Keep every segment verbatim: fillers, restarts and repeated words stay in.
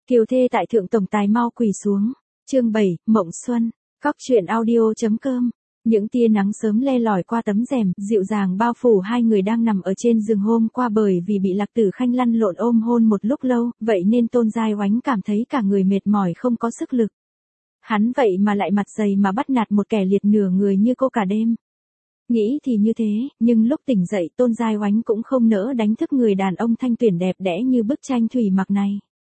Kiều thê tại thượng tổng tài mau quỳ xuống. Chương bảy, Mộng Xuân. Cóc truyện audio.com. Những tia nắng sớm le lỏi qua tấm rèm, dịu dàng bao phủ hai người đang nằm ở trên giường hôm qua bởi vì bị Lạc Tử Khanh lăn lộn ôm hôn một lúc lâu, vậy nên Tôn Giai Oánh cảm thấy cả người mệt mỏi không có sức lực. Hắn vậy mà lại mặt dày mà bắt nạt một kẻ liệt nửa người như cô cả đêm. Nghĩ thì như thế, nhưng lúc tỉnh dậy Tôn Giai Oánh cũng không nỡ đánh thức người đàn ông thanh tuyển đẹp đẽ như bức tranh thủy mặc này.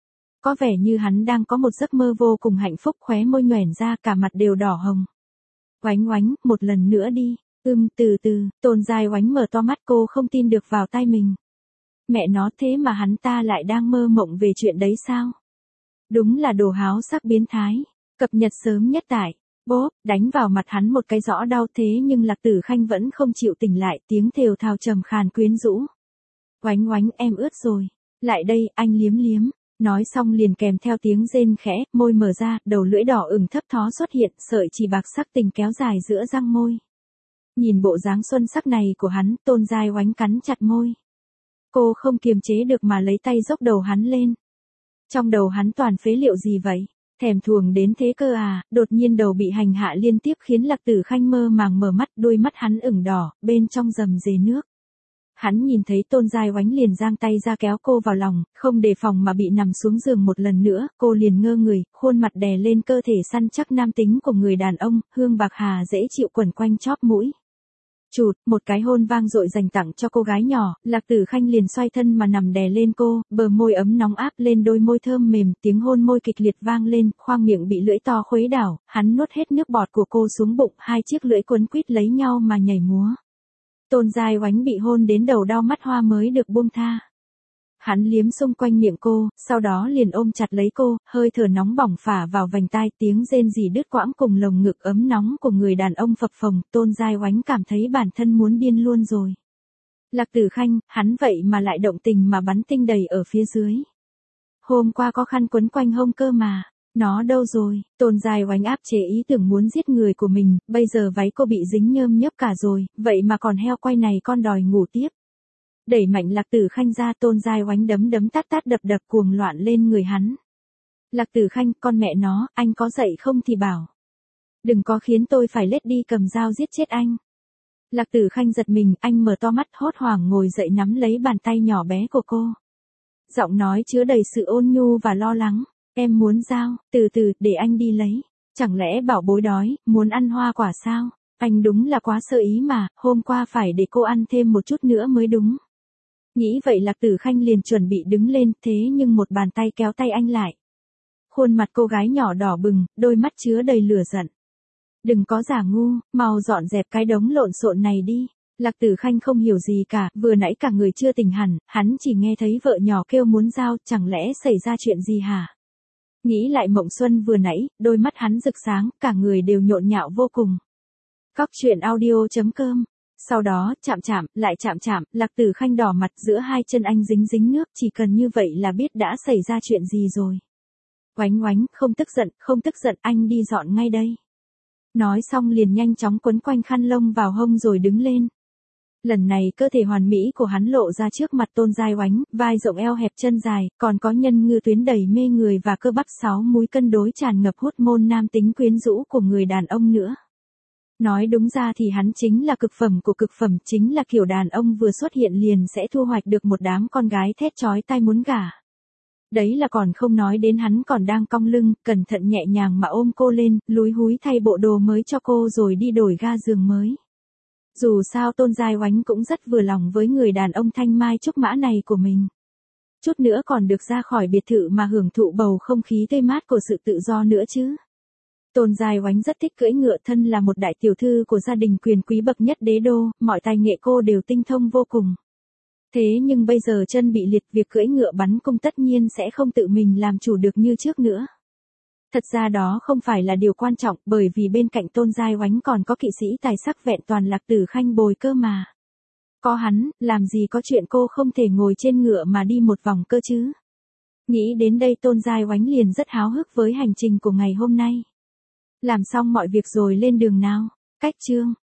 Có vẻ như hắn đang có một giấc mơ vô cùng hạnh phúc, khóe môi nhoẻn ra, cả mặt đều đỏ hồng. Oánh Oánh, một lần nữa đi. Ưm, từ từ. Tôn Giai Oánh mở to mắt, cô không tin được vào tai mình. Mẹ nó, thế mà hắn ta lại đang mơ mộng về chuyện đấy sao? Đúng là đồ háo sắc biến thái. Cập nhật sớm nhất tại. Bốp, đánh vào mặt hắn một cái rõ đau, thế nhưng Lạc Tử Khanh vẫn không chịu tỉnh lại, tiếng thều thào trầm khàn quyến rũ. Oánh Oánh, em ướt rồi. Lại đây, anh liếm liếm. Nói xong liền kèm theo tiếng rên khẽ, môi mở ra, đầu lưỡi đỏ ửng thấp thó xuất hiện, sợi chỉ bạc sắc tình kéo dài giữa răng môi. Nhìn bộ dáng xuân sắc này của hắn, Tôn Giai Oánh cắn chặt môi. Cô không kiềm chế được mà lấy tay dốc đầu hắn lên. Trong đầu hắn toàn phế liệu gì vậy? Thèm thuồng đến thế cơ à? Đột nhiên đầu bị hành hạ liên tiếp khiến Lạc Tử Khanh mơ màng mở mắt, đôi mắt hắn ửng đỏ, bên trong rầm rề nước. Hắn nhìn thấy Tôn Giai Oánh liền giang tay ra kéo cô vào lòng, không đề phòng mà bị nằm xuống giường một lần nữa, cô liền ngơ người, khuôn mặt đè lên cơ thể săn chắc nam tính của người đàn ông, hương bạc hà dễ chịu quẩn quanh chóp mũi. Chụt, một cái hôn vang dội dành tặng cho cô gái nhỏ, Lạc Tử Khanh liền xoay thân mà nằm đè lên cô, bờ môi ấm nóng áp lên đôi môi thơm mềm, tiếng hôn môi kịch liệt vang lên, khoang miệng bị lưỡi to khuấy đảo, hắn nuốt hết nước bọt của cô xuống bụng, hai chiếc lưỡi quấn quýt lấy nhau mà nhảy múa. Tôn Giai Oánh bị hôn đến đầu đau mắt hoa mới được buông tha. Hắn liếm xung quanh miệng cô, sau đó liền ôm chặt lấy cô, hơi thở nóng bỏng phả vào vành tai, tiếng rên rỉ đứt quãng cùng lồng ngực ấm nóng của người đàn ông phập phồng, Tôn Giai Oánh cảm thấy bản thân muốn điên luôn rồi. Lạc Tử Khanh, hắn vậy mà lại động tình mà bắn tinh đầy ở phía dưới. Hôm qua có khăn quấn quanh hông cơ mà. Nó đâu rồi? Tôn Giai Oánh áp chế ý tưởng muốn giết người của mình, bây giờ váy cô bị dính nhơm nhớp cả rồi, vậy mà còn heo quay này con đòi ngủ tiếp. Đẩy mạnh Lạc Tử Khanh ra, Tôn Giai Oánh đấm đấm tát tát đập đập cuồng loạn lên người hắn. Lạc Tử Khanh, con mẹ nó, anh có dậy không thì bảo. Đừng có khiến tôi phải lết đi cầm dao giết chết anh. Lạc Tử Khanh giật mình, anh mở to mắt hốt hoảng ngồi dậy nắm lấy bàn tay nhỏ bé của cô. Giọng nói chứa đầy sự ôn nhu và lo lắng. Em muốn dao, từ từ, để anh đi lấy. Chẳng lẽ bảo bối đói, muốn ăn hoa quả sao? Anh đúng là quá sơ ý mà, hôm qua phải để cô ăn thêm một chút nữa mới đúng. Nghĩ vậy Lạc Tử Khanh liền chuẩn bị đứng lên, thế nhưng một bàn tay kéo tay anh lại. Khuôn mặt cô gái nhỏ đỏ bừng, đôi mắt chứa đầy lửa giận. Đừng có giả ngu, mau dọn dẹp cái đống lộn xộn này đi. Lạc Tử Khanh không hiểu gì cả, vừa nãy cả người chưa tỉnh hẳn, hắn chỉ nghe thấy vợ nhỏ kêu muốn dao, chẳng lẽ xảy ra chuyện gì hả? Nghĩ lại Mộng Xuân vừa nãy, đôi mắt hắn rực sáng, cả người đều nhộn nhạo vô cùng. Cóc truyện audio.com. Sau đó, chạm chạm, lại chạm chạm, Lạc Tử Khanh đỏ mặt, giữa hai chân anh dính dính nước, chỉ cần như vậy là biết đã xảy ra chuyện gì rồi. Oánh Oánh, không tức giận, không tức giận, anh đi dọn ngay đây. Nói xong liền nhanh chóng quấn quanh khăn lông vào hông rồi đứng lên. Lần này cơ thể hoàn mỹ của hắn lộ ra trước mặt Tôn Giai Oánh, vai rộng eo hẹp chân dài, còn có nhân ngư tuyến đầy mê người và cơ bắp sáu múi cân đối tràn ngập hormone nam tính quyến rũ của người đàn ông nữa. Nói đúng ra thì hắn chính là cực phẩm của cực phẩm, chính là kiểu đàn ông vừa xuất hiện liền sẽ thu hoạch được một đám con gái thét chói tai muốn gả. Đấy là còn không nói đến hắn còn đang cong lưng, cẩn thận nhẹ nhàng mà ôm cô lên, lúi húi thay bộ đồ mới cho cô rồi đi đổi ga giường mới. Dù sao Tôn Giai Oánh cũng rất vừa lòng với người đàn ông thanh mai trúc mã này của mình. Chút nữa còn được ra khỏi biệt thự mà hưởng thụ bầu không khí tươi mát của sự tự do nữa chứ. Tôn Giai Oánh rất thích cưỡi ngựa, thân là một đại tiểu thư của gia đình quyền quý bậc nhất đế đô, mọi tài nghệ cô đều tinh thông vô cùng. Thế nhưng bây giờ chân bị liệt, việc cưỡi ngựa bắn cung tất nhiên sẽ không tự mình làm chủ được như trước nữa. Thật ra đó không phải là điều quan trọng, bởi vì bên cạnh Tôn Giai Oánh còn có kỵ sĩ tài sắc vẹn toàn Lạc Tử Khanh bồi cơ mà. Có hắn, làm gì có chuyện cô không thể ngồi trên ngựa mà đi một vòng cơ chứ. Nghĩ đến đây Tôn Giai Oánh liền rất háo hức với hành trình của ngày hôm nay. Làm xong mọi việc rồi lên đường nào. Cách chương.